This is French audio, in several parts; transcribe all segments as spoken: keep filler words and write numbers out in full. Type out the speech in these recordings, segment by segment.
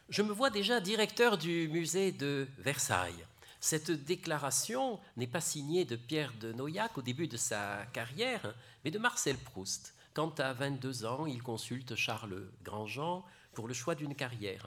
Je me vois déjà directeur du musée de Versailles. Cette déclaration n'est pas signée de Pierre de Noillac au début de sa carrière, mais de Marcel Proust, quand à vingt-deux ans, il consulte Charles Grandjean pour le choix d'une carrière.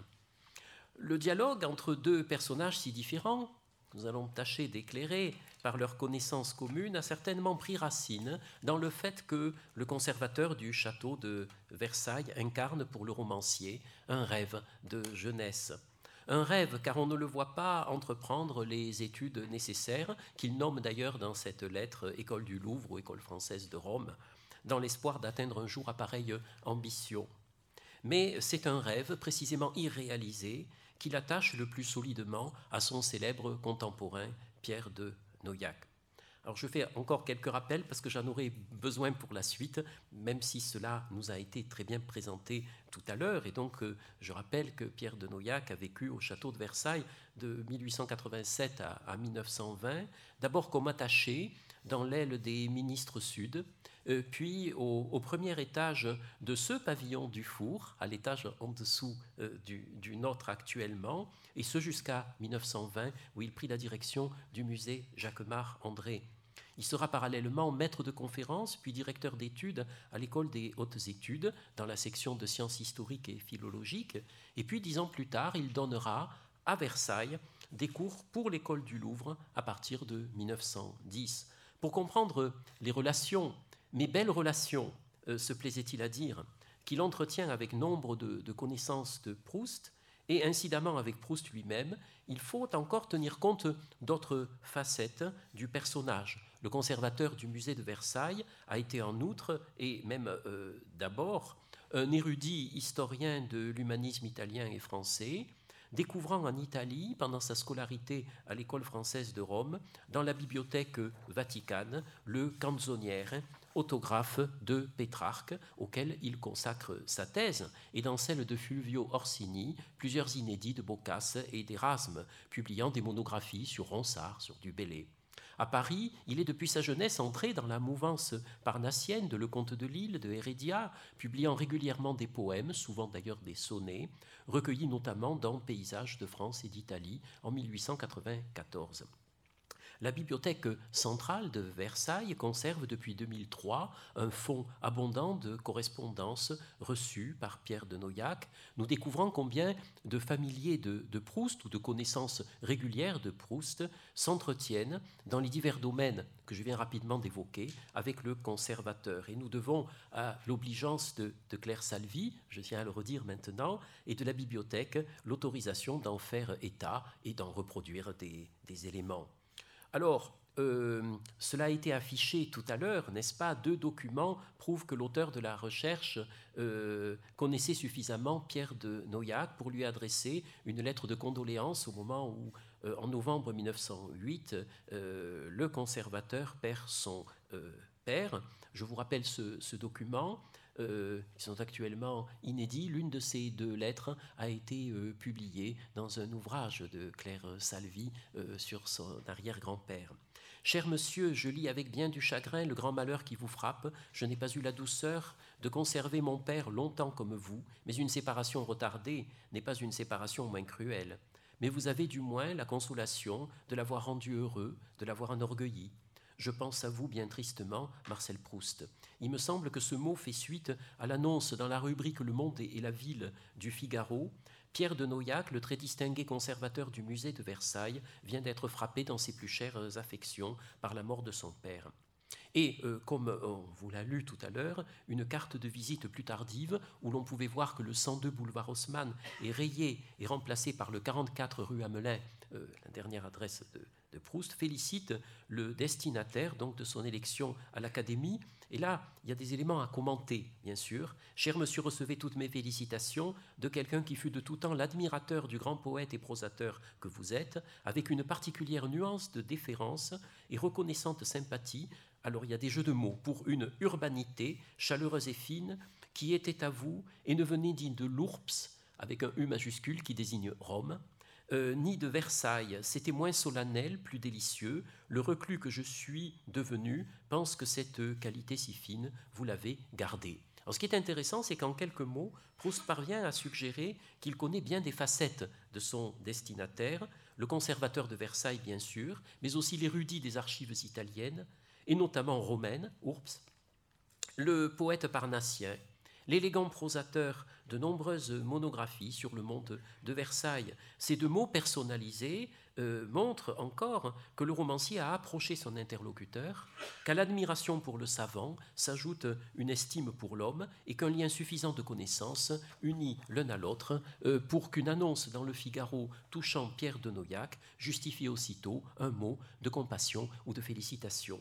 Le dialogue entre deux personnages si différents, que nous allons tâcher d'éclairer par leur connaissance commune, a certainement pris racine dans le fait que le conservateur du château de Versailles incarne pour le romancier un rêve de jeunesse. Un rêve, car on ne le voit pas entreprendre les études nécessaires, qu'il nomme d'ailleurs dans cette lettre École du Louvre ou École française de Rome, dans l'espoir d'atteindre un jour à pareille ambition. Mais c'est un rêve précisément irréalisé qu'il attache le plus solidement à son célèbre contemporain Pierre de Noillac. Alors je fais encore quelques rappels parce que j'en aurai besoin pour la suite, même si cela nous a été très bien présenté tout à l'heure. Et donc euh, je rappelle que Pierre de Noillac a vécu au château de Versailles de mille huit cent quatre-vingt-sept à, à mille neuf cent vingt, d'abord comme attaché dans l'aile des ministres sud, euh, puis au, au premier étage de ce pavillon du Four, à l'étage en dessous euh, du, du nôtre actuellement, et ce jusqu'à mille neuf cent vingt, où il prit la direction du musée Jacquemart-André. Il sera parallèlement maître de conférences, puis directeur d'études à l'École des hautes études, dans la section de sciences historiques et philologiques, et puis dix ans plus tard, il donnera à Versailles des cours pour l'École du Louvre à partir de mille neuf cent dix. Pour comprendre les relations, mes belles relations, euh, se plaisait-il à dire, qu'il entretient avec nombre de, de connaissances de Proust, et incidemment avec Proust lui-même, il faut encore tenir compte d'autres facettes du personnage. Le conservateur du musée de Versailles a été en outre, et même euh, d'abord, un érudit historien de l'humanisme italien et français, découvrant en Italie, pendant sa scolarité à l'école française de Rome, dans la bibliothèque vaticane, le canzoniere, autographe de Pétrarque, auquel il consacre sa thèse, et dans celle de Fulvio Orsini, plusieurs inédits de Boccace et d'Erasme, publiant des monographies sur Ronsard, sur Du Bellay. À Paris, il est depuis sa jeunesse entré dans la mouvance parnassienne de Le Comte de Lille, de Heredia, publiant régulièrement des poèmes, souvent d'ailleurs des sonnets, recueillis notamment dans Paysages de France et d'Italie en mille huit cent quatre-vingt-quatorze. La bibliothèque centrale de Versailles conserve depuis deux mille trois un fonds abondant de correspondances reçues par Pierre de Noillac, nous découvrant combien de familiers de, de Proust ou de connaissances régulières de Proust s'entretiennent dans les divers domaines que je viens rapidement d'évoquer avec le conservateur. Et nous devons à l'obligeance de, de Claire Salvi, je tiens à le redire maintenant, et de la bibliothèque l'autorisation d'en faire état et d'en reproduire des, des éléments. Alors, euh, cela a été affiché tout à l'heure, n'est-ce pas? Deux documents prouvent que l'auteur de la recherche euh, connaissait suffisamment Pierre de Noillac pour lui adresser une lettre de condoléances au moment où, euh, en novembre mille neuf cent huit, euh, le conservateur perd son euh, père. Je vous rappelle ce, ce document. Euh, qui sont actuellement inédits. L'une de ces deux lettres a été euh, publiée dans un ouvrage de Claire Salvi euh, sur son arrière-grand-père. Cher monsieur, je lis avec bien du chagrin le grand malheur qui vous frappe. Je n'ai pas eu la douceur de conserver mon père longtemps comme vous, mais une séparation retardée n'est pas une séparation moins cruelle. Mais vous avez du moins la consolation de l'avoir rendu heureux, de l'avoir enorgueilli. Je pense à vous bien tristement, Marcel Proust. Il me semble que ce mot fait suite à l'annonce dans la rubrique Le Monde et la Ville du Figaro. Pierre de Noillac, le très distingué conservateur du musée de Versailles, vient d'être frappé dans ses plus chères affections par la mort de son père. Et, euh, comme on vous l'a lu tout à l'heure, une carte de visite plus tardive où l'on pouvait voir que le cent deux boulevard Haussmann est rayé et remplacé par le quarante-quatre rue Hamelin, euh, la dernière adresse de, de Proust, félicite le destinataire donc, de son élection à l'Académie. Et là, il y a des éléments à commenter, bien sûr. Cher monsieur, recevez toutes mes félicitations de quelqu'un qui fut de tout temps l'admirateur du grand poète et prosateur que vous êtes, avec une particulière nuance de déférence et reconnaissante sympathie. Alors il y a des jeux de mots pour une urbanité chaleureuse et fine qui était à vous et ne venait ni de l'Ourps, avec un U majuscule qui désigne Rome, euh, ni de Versailles. C'était moins solennel, plus délicieux. Le reclus que je suis devenu pense que cette qualité si fine, vous l'avez gardée. Alors, ce qui est intéressant, c'est qu'en quelques mots, Proust parvient à suggérer qu'il connaît bien des facettes de son destinataire, le conservateur de Versailles, bien sûr, mais aussi l'érudit des archives italiennes, et notamment romaines, Urps, le poète parnassien, l'élégant prosateur de nombreuses monographies sur le monde de Versailles. Ces deux mots personnalisés euh, montrent encore que le romancier a approché son interlocuteur, qu'à l'admiration pour le savant s'ajoute une estime pour l'homme et qu'un lien suffisant de connaissances unit l'un à l'autre euh, pour qu'une annonce dans le Figaro touchant Pierre de Noillac justifie aussitôt un mot de compassion ou de félicitation.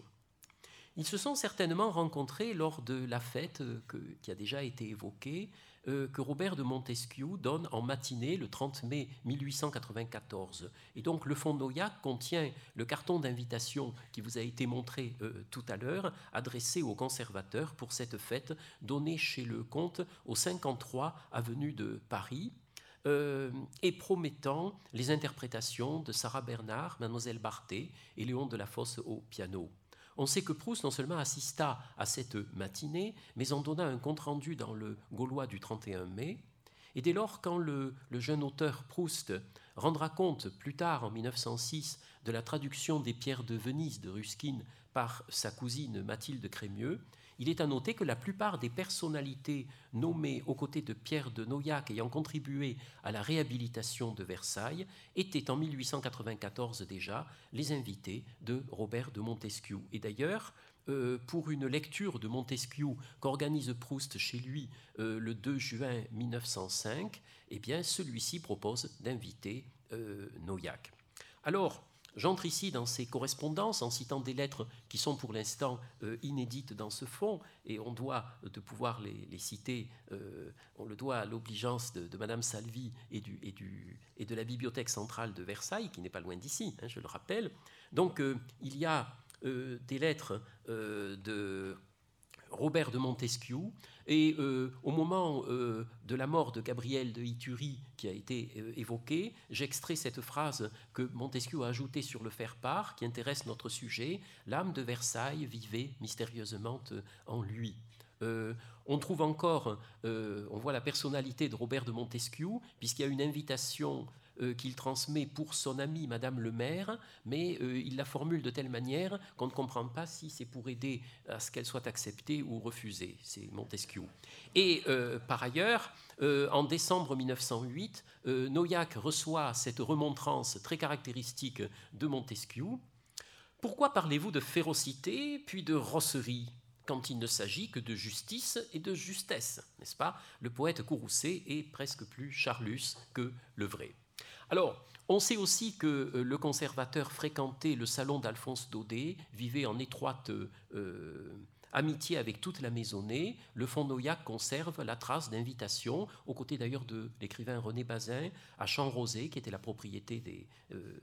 Ils se sont certainement rencontrés lors de la fête que, qui a déjà été évoquée, euh, que Robert de Montesquiou donne en matinée le trente mai mille huit cent quatre-vingt-quatorze. Et donc le fonds Noillac contient le carton d'invitation qui vous a été montré euh, tout à l'heure, adressé aux conservateurs pour cette fête donnée chez le comte au cinquante-trois avenue de Paris. Euh, et promettant les interprétations de Sarah Bernard, Mademoiselle Barthé et Léon de la Fosse au piano. On sait que Proust non seulement assista à cette matinée, mais en donna un compte-rendu dans le Gaulois du trente et un mai. Et dès lors, quand le, le jeune auteur Proust rendra compte plus tard, en mille neuf cent six, de la traduction des Pierres de Venise de Ruskin par sa cousine Mathilde Crémieux, il est à noter que la plupart des personnalités nommées aux côtés de Pierre de Noillac ayant contribué à la réhabilitation de Versailles étaient en mille huit cent quatre-vingt-quatorze déjà les invités de Robert de Montesquiou. Et d'ailleurs, euh, pour une lecture de Montesquiou qu'organise Proust chez lui euh, le deux juin mille neuf cent cinq, eh bien, celui-ci propose d'inviter euh, Noillac. Alors, j'entre ici dans ces correspondances en citant des lettres qui sont pour l'instant euh, inédites dans ce fonds, et on doit de pouvoir les, les citer, euh, on le doit à l'obligeance de, de Madame Salvi et, du, et, du, et de la Bibliothèque centrale de Versailles, qui n'est pas loin d'ici, hein, je le rappelle. Donc euh, il y a euh, des lettres euh, de Robert de Montesquiou, et euh, au moment euh, de la mort de Gabriel de Ituri qui a été euh, évoquée, j'extrais cette phrase que Montesquiou a ajoutée sur le faire-part qui intéresse notre sujet: l'âme de Versailles vivait mystérieusement en lui. Euh, on trouve encore, euh, on voit la personnalité de Robert de Montesquiou, puisqu'il y a une invitation euh, qu'il transmet pour son amie Madame le maire, mais euh, il la formule de telle manière qu'on ne comprend pas si c'est pour aider à ce qu'elle soit acceptée ou refusée. C'est Montesquiou. Et euh, par ailleurs, euh, en décembre mille neuf cent huit, euh, Noillac reçoit cette remontrance très caractéristique de Montesquiou. Pourquoi parlez-vous de férocité puis de rosserie quand il ne s'agit que de justice et de justesse, n'est-ce pas? Le poète courroucé est presque plus Charlus que le vrai. Alors, on sait aussi que le conservateur fréquentait le salon d'Alphonse Daudet, vivait en étroite euh, amitié avec toute la maisonnée. Le fonds Noillac conserve la trace d'invitation, aux côtés d'ailleurs de l'écrivain René Bazin, à Champ-Rosé, qui était la propriété des... Euh,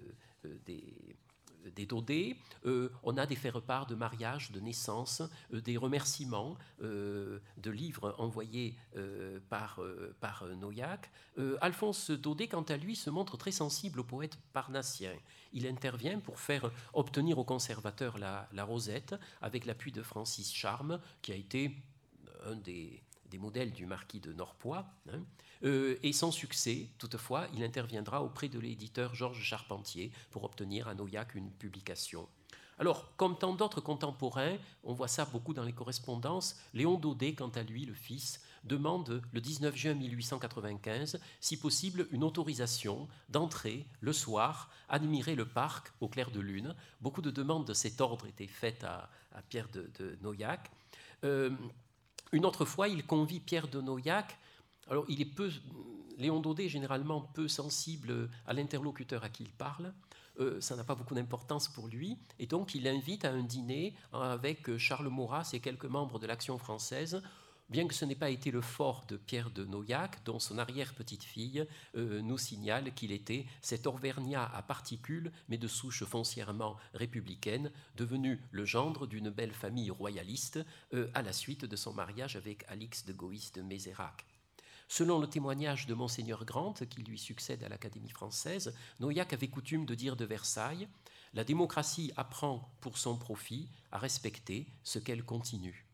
des des Daudet. Euh, on a des faire-part de mariage, de naissance, euh, des remerciements euh, de livres envoyés euh, par, euh, par Noillac. Euh, Alphonse Daudet, quant à lui, se montre très sensible au poète parnassien. Il intervient pour faire obtenir au conservateur la, la Rosette, avec l'appui de Francis Charme, qui a été un des, des modèles du marquis de Norpois, hein. Euh, et sans succès, toutefois, il interviendra auprès de l'éditeur Georges Charpentier pour obtenir à Noillac une publication. Alors, comme tant d'autres contemporains, on voit ça beaucoup dans les correspondances, Léon Daudet, quant à lui, le fils, demande le dix-neuf juin mille huit cent quatre-vingt-quinze, si possible, une autorisation d'entrer le soir, admirer le parc au clair de lune. Beaucoup de demandes de cet ordre étaient faites à, à Pierre de, de Noillac. Euh, une autre fois, il convie Pierre de Noillac. Alors, il est peu, Léon Daudet est généralement peu sensible à l'interlocuteur à qui il parle. Euh, ça n'a pas beaucoup d'importance pour lui. Et donc, il l'invite à un dîner avec Charles Maurras et quelques membres de l'Action française, bien que ce n'ait pas été le fort de Pierre de Noillac, dont son arrière-petite-fille euh, nous signale qu'il était cet Auvergnat à particules, mais de souche foncièrement républicaine, devenu le gendre d'une belle famille royaliste euh, à la suite de son mariage avec Alix de Goïs de Mézérac. Selon le témoignage de Monseigneur Grant, qui lui succède à l'Académie française, Noillac avait coutume de dire de Versailles « La démocratie apprend pour son profit à respecter ce qu'elle continue ».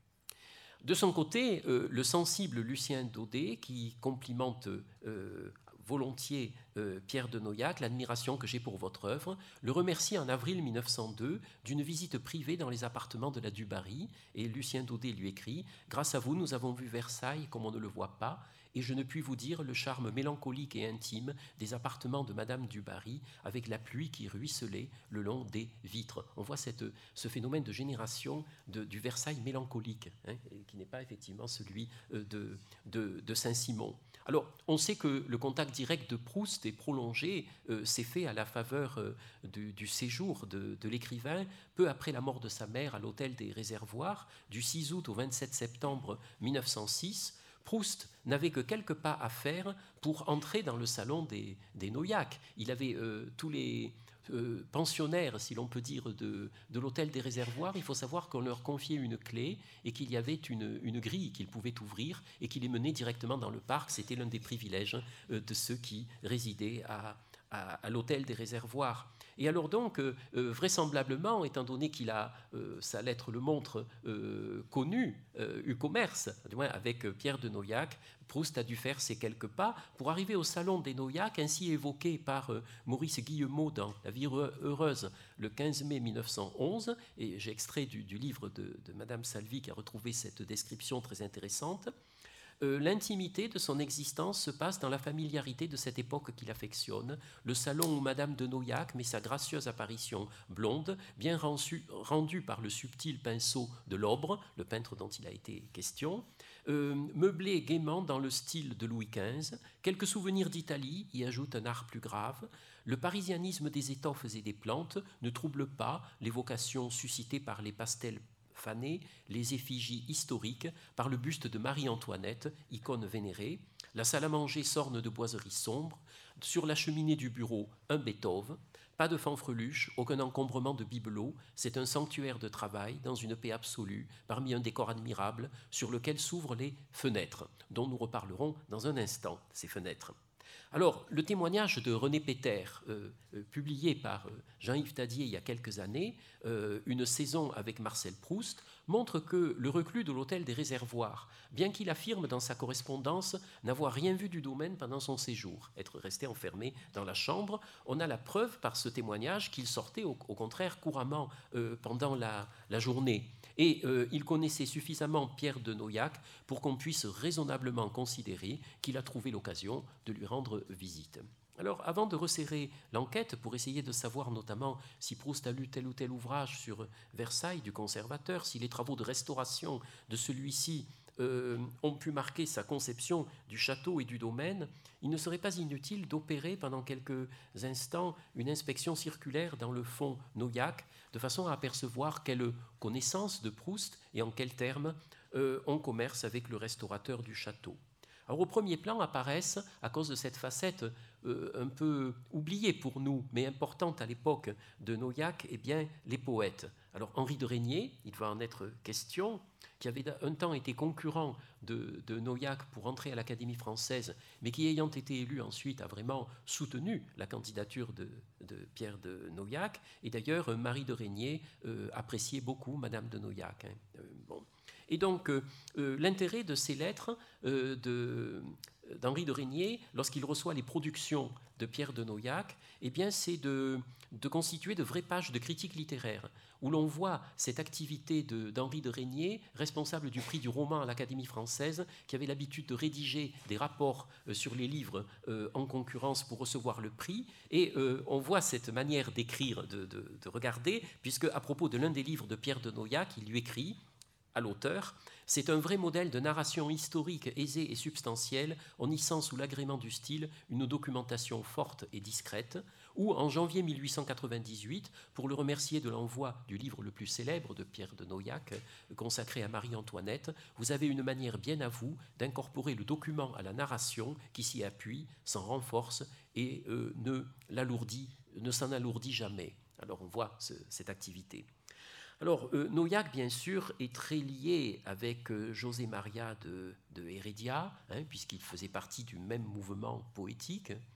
De son côté, euh, le sensible Lucien Daudet, qui complimente euh, volontiers euh, Pierre de Noillac, l'admiration que j'ai pour votre œuvre, le remercie en avril mille neuf cent deux d'une visite privée dans les appartements de la du Barry, et Lucien Daudet lui écrit « Grâce à vous, nous avons vu Versailles comme on ne le voit pas, et je ne puis vous dire le charme mélancolique et intime des appartements de Madame du Barry, avec la pluie qui ruisselait le long des vitres. » On voit cette, ce phénomène de génération de, du Versailles mélancolique, hein, qui n'est pas effectivement celui de, de, de Saint-Simon. Alors, on sait que le contact direct de Proust est prolongé, euh, s'est fait à la faveur euh, du, du séjour de, de l'écrivain, peu après la mort de sa mère à l'hôtel des Réservoirs, du six août au vingt-sept septembre mille neuf cent six. Proust n'avait que quelques pas à faire pour entrer dans le salon des, des Noillac. Il avait euh, tous les euh, pensionnaires, si l'on peut dire, de, de l'hôtel des Réservoirs. Il faut savoir qu'on leur confiait une clé et qu'il y avait une, une grille qu'ils pouvaient ouvrir et qui les menait directement dans le parc. C'était l'un des privilèges euh, de ceux qui résidaient à, à, à l'hôtel des Réservoirs. Et alors donc, euh, vraisemblablement, étant donné qu'il a, euh, sa lettre le montre, euh, connu, euh, eu commerce, du moins avec Pierre de Noillac, Proust a dû faire ses quelques pas pour arriver au salon des Noillac, ainsi évoqué par euh, Maurice Guillemot dans La vie heureuse, le quinze mai mille neuf cent onze, et j'ai extrait du, du livre de, de Madame Salvi qui a retrouvé cette description très intéressante. Euh, l'intimité de son existence se passe dans la familiarité de cette époque qu'il affectionne, le salon où Madame de Noillac met sa gracieuse apparition blonde, bien rendue rendu par le subtil pinceau de Lobre, le peintre dont il a été question, euh, meublé gaiement dans le style de Louis quinze. Quelques souvenirs d'Italie y ajoutent un art plus grave. Le parisianisme des étoffes et des plantes ne trouble pas l'évocation suscitée par les pastels fanés, les effigies historiques par le buste de Marie-Antoinette, icône vénérée, la salle à manger s'orne de boiseries sombres, sur la cheminée du bureau, un Beethoven, pas de fanfreluche, aucun encombrement de bibelots, c'est un sanctuaire de travail dans une paix absolue, parmi un décor admirable sur lequel s'ouvrent les fenêtres, dont nous reparlerons dans un instant, ces fenêtres. Alors, le témoignage de René Péter, euh, euh, publié par euh, Jean-Yves Tadier il y a quelques années, euh, Une saison avec Marcel Proust, montre que le reclus de l'hôtel des Réservoirs, bien qu'il affirme dans sa correspondance n'avoir rien vu du domaine pendant son séjour, être resté enfermé dans la chambre, on a la preuve par ce témoignage qu'il sortait au, au contraire couramment euh, pendant la, la journée. Et euh, il connaissait suffisamment Pierre de Noillac pour qu'on puisse raisonnablement considérer qu'il a trouvé l'occasion de lui rendre visite. Alors, avant de resserrer l'enquête pour essayer de savoir notamment si Proust a lu tel ou tel ouvrage sur Versailles du conservateur, si les travaux de restauration de celui-ci euh, ont pu marquer sa conception du château et du domaine, il ne serait pas inutile d'opérer pendant quelques instants une inspection circulaire dans le fond Noillac, de façon à apercevoir quelle connaissance de Proust et en quels termes euh, on commerce avec le restaurateur du château. Alors au premier plan apparaissent, à cause de cette facette euh, un peu oubliée pour nous, mais importante à l'époque de Noillac, eh bien, les poètes. Alors Henri de Régnier, il va en être question, qui avait un temps été concurrent de, de Noillac pour entrer à l'Académie française, mais qui, ayant été élu ensuite, a vraiment soutenu la candidature de, de Pierre de Noillac. Et d'ailleurs, Marie de Régnier euh, appréciait beaucoup Madame de Noillac. Hein. Euh, bon. Et donc, euh, euh, l'intérêt de ces lettres euh, de, d'Henri de Régnier, lorsqu'il reçoit les productions de Pierre de Noillac, eh bien, c'est de, de constituer de vraies pages de critique littéraire, où l'on voit cette activité de, d'Henri de Régnier, responsable du prix du roman à l'Académie française, qui avait l'habitude de rédiger des rapports euh, sur les livres euh, en concurrence pour recevoir le prix. Et euh, on voit cette manière d'écrire, de, de, de regarder, puisque à propos de l'un des livres de Pierre de Noillac, il lui écrit à l'auteur, c'est un vrai modèle de narration historique aisée et substantielle, en hissant sous l'agrément du style une documentation forte et discrète, où, en janvier mille huit cent quatre-vingt-dix-huit, pour le remercier de l'envoi du livre le plus célèbre de Pierre de Noillac, consacré à Marie-Antoinette, vous avez une manière bien à vous d'incorporer le document à la narration qui s'y appuie, s'en renforce et euh, ne, l'alourdit, ne s'en alourdit jamais. Alors on voit ce, cette activité. Alors, euh, Noillac, bien sûr, est très lié avec euh, José Maria de, de Heredia, hein, puisqu'il faisait partie du même mouvement poétique,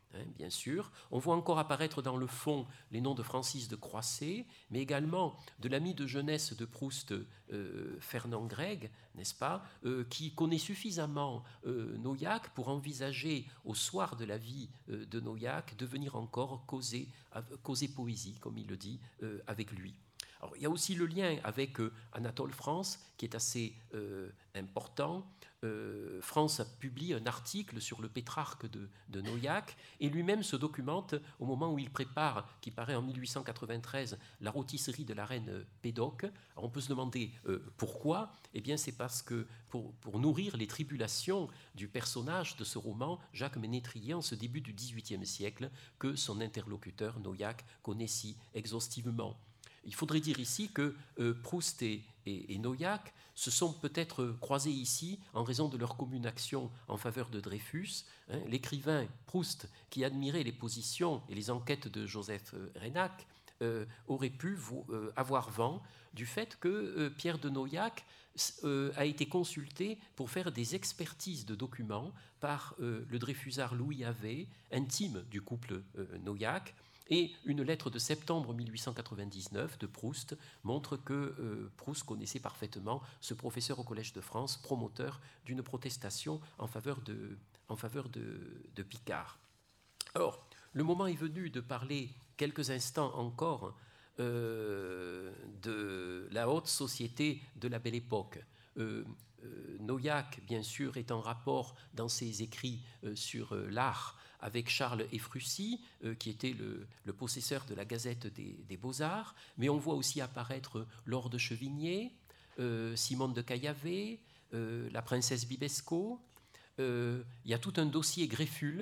hein, bien sûr. On voit encore apparaître dans le fond les noms de Francis de Croisset, mais également de l'ami de jeunesse de Proust, euh, Fernand Gregg, n'est-ce pas, euh, qui connaît suffisamment euh, Naujac pour envisager, au soir de la vie euh, de Naujac, de venir encore causer, causer poésie, comme il le dit, euh, avec lui. Alors, il y a aussi le lien avec euh, Anatole France, qui est assez euh, important. Euh, France a publié un article sur le Pétrarque de, de Naujac, et lui-même se documente au moment où il prépare, qui paraît en mille huit cent quatre-vingt-treize, la rôtisserie de la reine Pédoc. Alors, on peut se demander euh, pourquoi. Eh bien, c'est parce que pour, pour nourrir les tribulations du personnage de ce roman, Jacques Ménétrier, en ce début du dix-huitième siècle, que son interlocuteur Naujac connaît si exhaustivement. Il faudrait dire ici que euh, Proust et, et, et Naujac se sont peut-être croisés ici en raison de leur commune action en faveur de Dreyfus. Hein, l'écrivain Proust, qui admirait les positions et les enquêtes de Joseph Reynac, euh, aurait pu vous, euh, avoir vent du fait que euh, Pierre de Naujac euh, a été consulté pour faire des expertises de documents par euh, le Dreyfusard Louis Havet, intime du couple euh, Naujac. Et une lettre de septembre mille huit cent quatre-vingt-dix-neuf de Proust montre que euh, Proust connaissait parfaitement ce professeur au Collège de France, promoteur d'une protestation en faveur de, en faveur de, de Picard. Alors, le moment est venu de parler quelques instants encore euh, de la haute société de la Belle Époque. Euh, euh, Naujac, bien sûr, est en rapport dans ses écrits euh, sur euh, l'art avec Charles Efrussi, euh, qui était le, le possesseur de la Gazette des, des Beaux-Arts, mais on voit aussi apparaître Laure de Chevigné, euh, Simone de Caillavet, euh, la princesse Bibesco. Euh, il y a tout un dossier Greffule,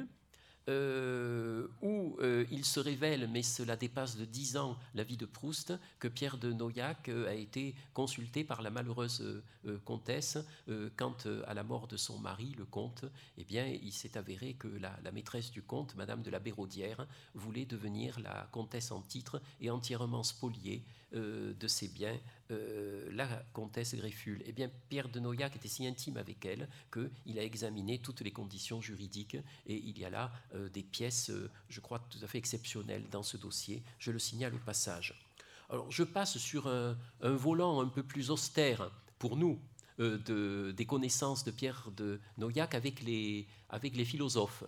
Euh, où euh, il se révèle, mais cela dépasse de dix ans la vie de Proust, que Pierre de Naujac euh, a été consulté par la malheureuse euh, comtesse euh, quant euh, à la mort de son mari, le comte. Eh bien, il s'est avéré que la, la maîtresse du comte, Madame de la Béraudière, voulait devenir la comtesse en titre et entièrement spoliée euh, de ses biens, euh, la comtesse Greffule. Eh bien, Pierre de Naujac était si intime avec elle qu'il a examiné toutes les conditions juridiques, et il y a là euh, des pièces, euh, je crois, tout à fait exceptionnelles dans ce dossier. Je le signale au passage. Alors, je passe sur un, un volant un peu plus austère pour nous euh, de, des connaissances de Pierre de Naujac avec les, avec les philosophes.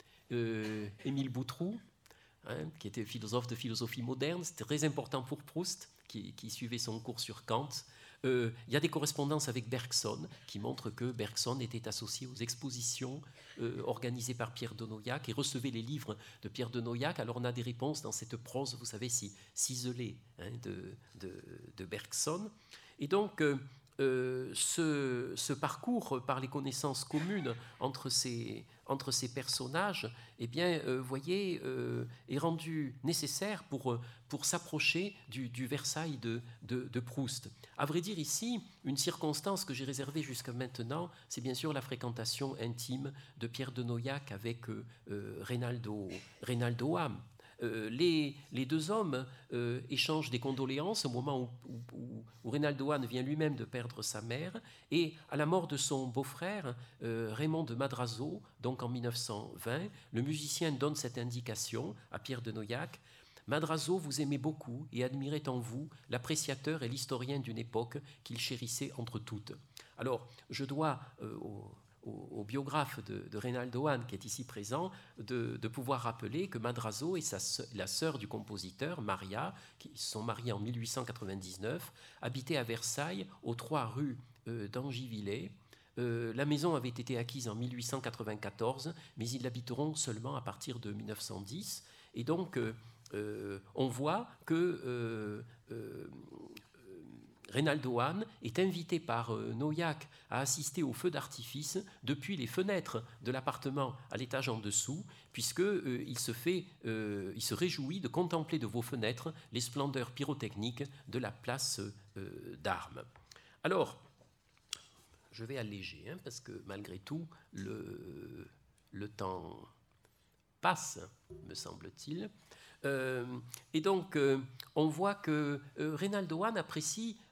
Euh, Émile Boutroux, hein, qui était philosophe de philosophie moderne, c'était très important pour Proust, qui, qui suivait son cours sur Kant. Euh, il y a des correspondances avec Bergson qui montrent que Bergson était associé aux expositions euh, organisées par Pierre de Naujac et recevait les livres de Pierre de Naujac. Alors on a des réponses dans cette prose, vous savez, si ciselée, hein, de, de, de Bergson. Et donc euh, euh, ce, ce parcours par les connaissances communes entre ces, entre ces personnages, eh bien, euh, voyez, euh, est rendu nécessaire pour, pour s'approcher du, du Versailles de, de, de Proust. À vrai dire, ici, une circonstance que j'ai réservée jusqu'à maintenant, c'est bien sûr la fréquentation intime de Pierre de Naujac avec euh, euh, Reynaldo, Reynaldo Ham. Euh, les, les deux hommes euh, échangent des condoléances au moment où, où, où Reynaldo Hahn vient lui-même de perdre sa mère, et à la mort de son beau-frère, euh, Raymond de Madrazo, donc en mille neuf cent vingt, le musicien donne cette indication à Pierre de Naujac: Madrazo vous aimait beaucoup et admirait en vous l'appréciateur et l'historien d'une époque qu'il chérissait entre toutes. Alors, je dois euh, au Au, au biographe de, de Reynaldo Hahn, qui est ici présent, de, de pouvoir rappeler que Madrazo et sa, la sœur du compositeur, Maria, qui se sont mariés en mille huit cent quatre-vingt-dix-neuf, habitaient à Versailles, aux trois rues euh, d'Angivillers. Euh, la maison avait été acquise en mille huit cent quatre-vingt-quatorze, mais ils l'habiteront seulement à partir de mille neuf cent dix. Et donc, euh, euh, on voit que euh, euh, Reynaldo Hahn est invité par euh, Naujac à assister au feu d'artifice depuis les fenêtres de l'appartement à l'étage en dessous, puisque euh, il se fait, euh, il se réjouit de contempler de vos fenêtres les splendeurs pyrotechniques de la place euh, d'Armes. Alors, je vais alléger, hein, parce que malgré tout, le, le temps passe, me semble-t-il. Euh, et donc, euh, on voit que euh, Reynaldo Hahn apprécie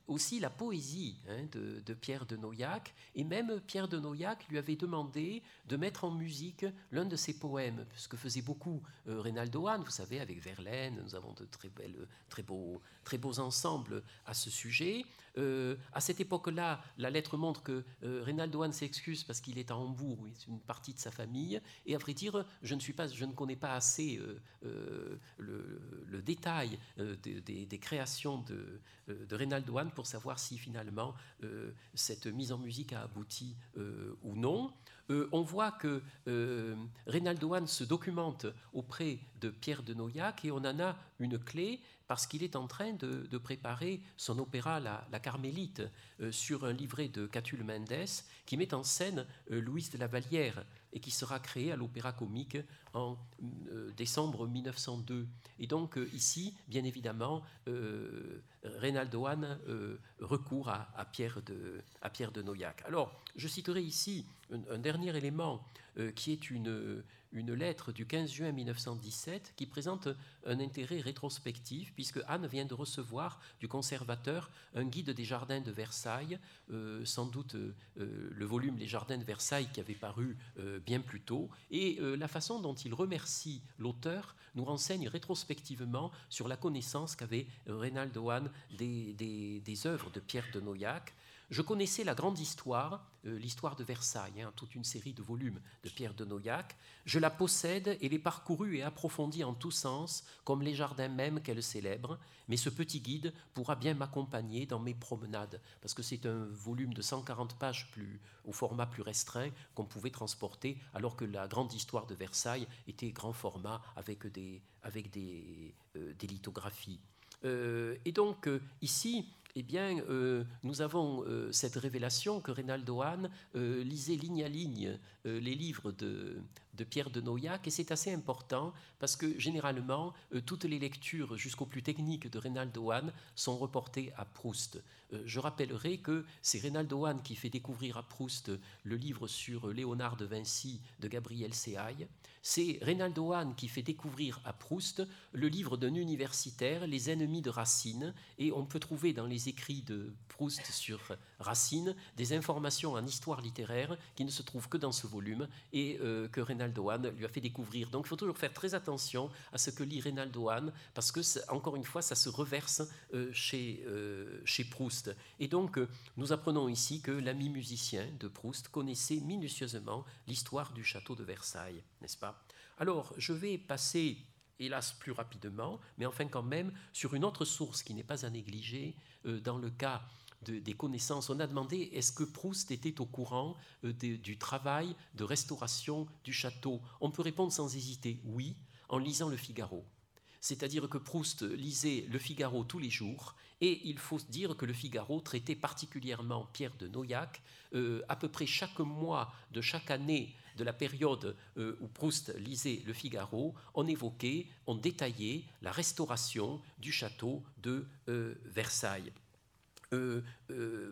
aussi la poésie hein, de, de Pierre de Noillac, et même Pierre de Noillac lui avait demandé de mettre en musique l'un de ses poèmes, ce que faisait beaucoup euh, Reynaldo Hahn, vous savez, avec Verlaine, nous avons de très, belles, très, beaux, très beaux ensembles à ce sujet. Euh, à cette époque-là, la lettre montre que euh, Reynaldo Hahn s'excuse parce qu'il est à Hambourg, où c'est une partie de sa famille, et à vrai dire, je ne, suis pas, je ne connais pas assez euh, euh, le, le détail euh, des, des, des créations de, de Reynaldo Hahn pour savoir si finalement euh, cette mise en musique a abouti euh, ou non. Euh, on voit que euh, Reynaldo Hahn se documente auprès de Pierre de Noillac et on en a une clé parce qu'il est en train de, de préparer son opéra La, la Carmélite euh, sur un livret de Catulle Mendes qui met en scène euh, Louise de la Vallière et qui sera créé à l'Opéra Comique en euh, décembre mille neuf cent deux. Et donc euh, ici, bien évidemment, euh, Reynaldo Hahn euh, recourt à, à, Pierre de, à Pierre de Noillac. Alors, je citerai ici un, un dernier élément euh, qui est une, une lettre du quinze juin mille neuf cent dix-sept qui présente un intérêt rétrospectif puisque Hahn vient de recevoir du conservateur un guide des jardins de Versailles, euh, sans doute euh, le volume Les Jardins de Versailles qui avait paru euh, bien plus tôt, et euh, la façon dont il remercie l'auteur nous renseigne rétrospectivement sur la connaissance qu'avait Reynaldo Hahn des, des, des œuvres de Pierre de Noillac. Je connaissais la grande histoire, euh, l'histoire de Versailles, hein, toute une série de volumes de Pierre de Noillac. Je la possède et l'ai parcourue et approfondie en tous sens, comme les jardins mêmes qu'elle célèbre. Mais ce petit guide pourra bien m'accompagner dans mes promenades, parce que c'est un volume de cent quarante pages plus, au format plus restreint qu'on pouvait transporter, alors que la grande histoire de Versailles était grand format avec des, avec des, euh, des lithographies. Euh, et donc, euh, ici, eh bien, euh, nous avons euh, cette révélation que Reynaldo Hahn euh, lisait ligne à ligne euh, les livres de, de Pierre de Noillac, et c'est assez important parce que généralement, euh, toutes les lectures jusqu'au plus technique de Reynaldo Hahn sont reportées à Proust. Euh, je rappellerai que c'est Reynaldo Hahn qui fait découvrir à Proust le livre sur Léonard de Vinci de Gabriel Séaille. C'est Reynaldo Hahn qui fait découvrir à Proust le livre d'un universitaire, Les ennemis de Racine, et on peut trouver dans les écrits de Proust sur Racine des informations en histoire littéraire qui ne se trouvent que dans ce volume et euh, que Reynaldo Hahn lui a fait découvrir. Donc il faut toujours faire très attention à ce que lit Reynaldo Hahn parce que, encore une fois, ça se reverse euh, chez, euh, chez Proust. Et donc euh, nous apprenons ici que l'ami musicien de Proust connaissait minutieusement l'histoire du château de Versailles, n'est-ce pas ? Alors, je vais passer, hélas plus rapidement, mais enfin quand même, sur une autre source qui n'est pas à négliger euh, dans le cas de, des connaissances. On a demandé est-ce que Proust était au courant euh, de, du travail de restauration du château. On peut répondre sans hésiter oui, en lisant Le Figaro. C'est-à-dire que Proust lisait Le Figaro tous les jours, et il faut dire que Le Figaro traitait particulièrement Pierre de Noillac. Euh, à peu près chaque mois de chaque année de la période euh, où Proust lisait Le Figaro, on évoquait, on détaillait la restauration du château de euh, Versailles. Euh, euh,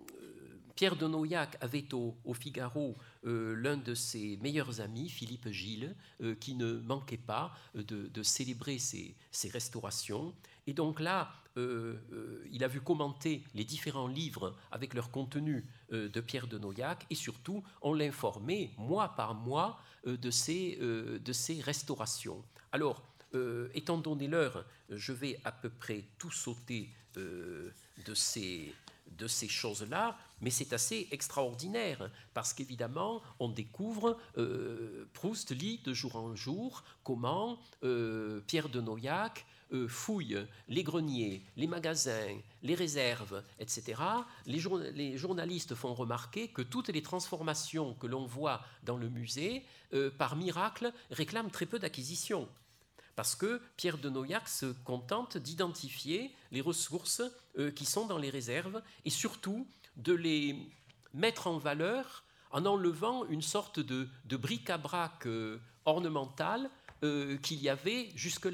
Pierre de Noillac avait au, au Figaro euh, l'un de ses meilleurs amis, Philippe Gilles, euh, qui ne manquait pas de, de célébrer ses, ses restaurations. Et donc là, euh, euh, il a vu commenter les différents livres avec leur contenu euh, de Pierre de Noillac, et surtout, on l'informait mois par mois euh, de, ces, euh, de ces restaurations. Alors, euh, étant donné l'heure, je vais à peu près tout sauter euh, de ces... de ces choses-là, mais c'est assez extraordinaire, parce qu'évidemment, on découvre, euh, Proust lit de jour en jour comment euh, Pierre de Noillac euh, fouille les greniers, les magasins, les réserves, et cetera. Les, jour- les journalistes font remarquer que toutes les transformations que l'on voit dans le musée, euh, par miracle, réclament très peu d'acquisitions. Parce que Pierre de Noillac se contente d'identifier les ressources euh, qui sont dans les réserves et surtout de les mettre en valeur en enlevant une sorte de, de bric-à-brac euh, ornemental euh, qu'il y avait jusque-là.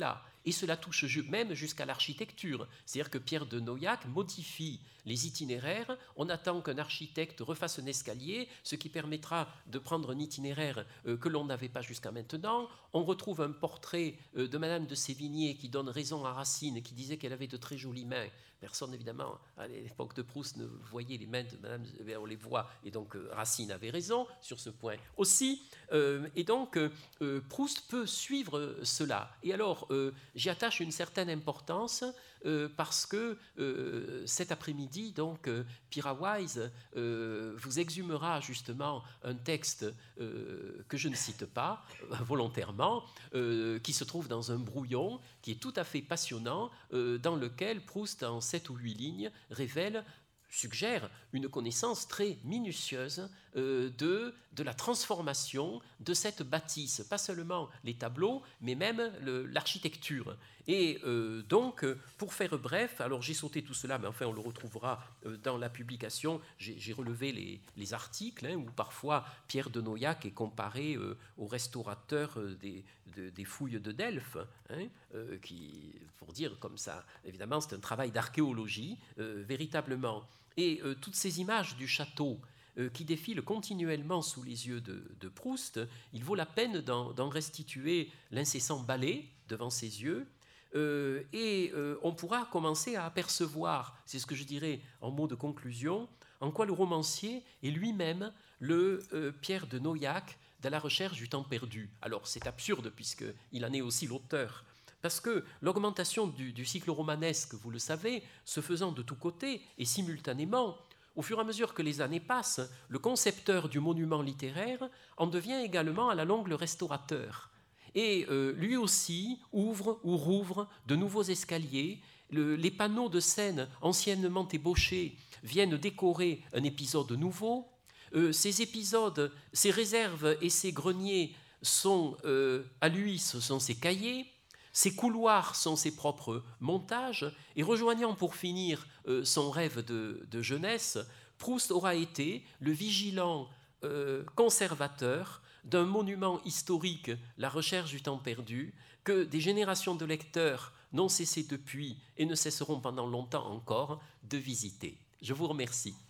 et cela touche même jusqu'à l'architecture. C'est-à-dire que Pierre de Nauyac modifie les itinéraires, on attend qu'un architecte refasse un escalier, ce qui permettra de prendre un itinéraire euh, que l'on n'avait pas jusqu'à maintenant. On retrouve un portrait euh, de Madame de Sévigné qui donne raison à Racine, qui disait qu'elle avait de très jolies mains. Personne, évidemment, à l'époque de Proust, ne voyait les mains de Madame, on les voit, et donc euh, Racine avait raison sur ce point aussi. Euh, et donc, euh, Proust peut suivre cela. Et alors, euh, j'y attache une certaine importance euh, parce que euh, cet après-midi, donc, euh, Pira Wise euh, vous exhumera justement un texte euh, que je ne cite pas euh, volontairement, euh, qui se trouve dans un brouillon, qui est tout à fait passionnant, euh, dans lequel Proust, en sept ou huit lignes, révèle suggère une connaissance très minutieuse euh, de, de la transformation de cette bâtisse, pas seulement les tableaux, mais même le, l'architecture. Et euh, donc, pour faire bref, alors j'ai sauté tout cela, mais enfin on le retrouvera euh, dans la publication, j'ai, j'ai relevé les, les articles, hein, où parfois Pierre de Nauyac est comparé euh, au restaurateur euh, des, de, des fouilles de Delphes, hein, euh, qui, pour dire comme ça, évidemment c'est un travail d'archéologie, euh, véritablement. Et euh, toutes ces images du château euh, qui défilent continuellement sous les yeux de, de Proust, il vaut la peine d'en, d'en restituer l'incessant balai devant ses yeux, euh, et euh, on pourra commencer à apercevoir, c'est ce que je dirais en mot de conclusion, en quoi le romancier est lui-même le euh, Pierre de Nauyac de la recherche du temps perdu. Alors c'est absurde puisqu'il en est aussi l'auteur, parce que l'augmentation du, du cycle romanesque, vous le savez, se faisant de tous côtés et simultanément, au fur et à mesure que les années passent, le concepteur du monument littéraire en devient également à la longue le restaurateur. Et euh, lui aussi ouvre ou rouvre de nouveaux escaliers. Le, les panneaux de scène anciennement ébauchés viennent décorer un épisode nouveau. Euh, ces épisodes, ces réserves et ces greniers sont, euh, à lui, ce sont ses cahiers. Ses couloirs sont ses propres montages, et rejoignant pour finir euh, son rêve de, de jeunesse, Proust aura été le vigilant euh, conservateur d'un monument historique, la recherche du temps perdu, que des générations de lecteurs n'ont cessé depuis et ne cesseront pendant longtemps encore de visiter. Je vous remercie.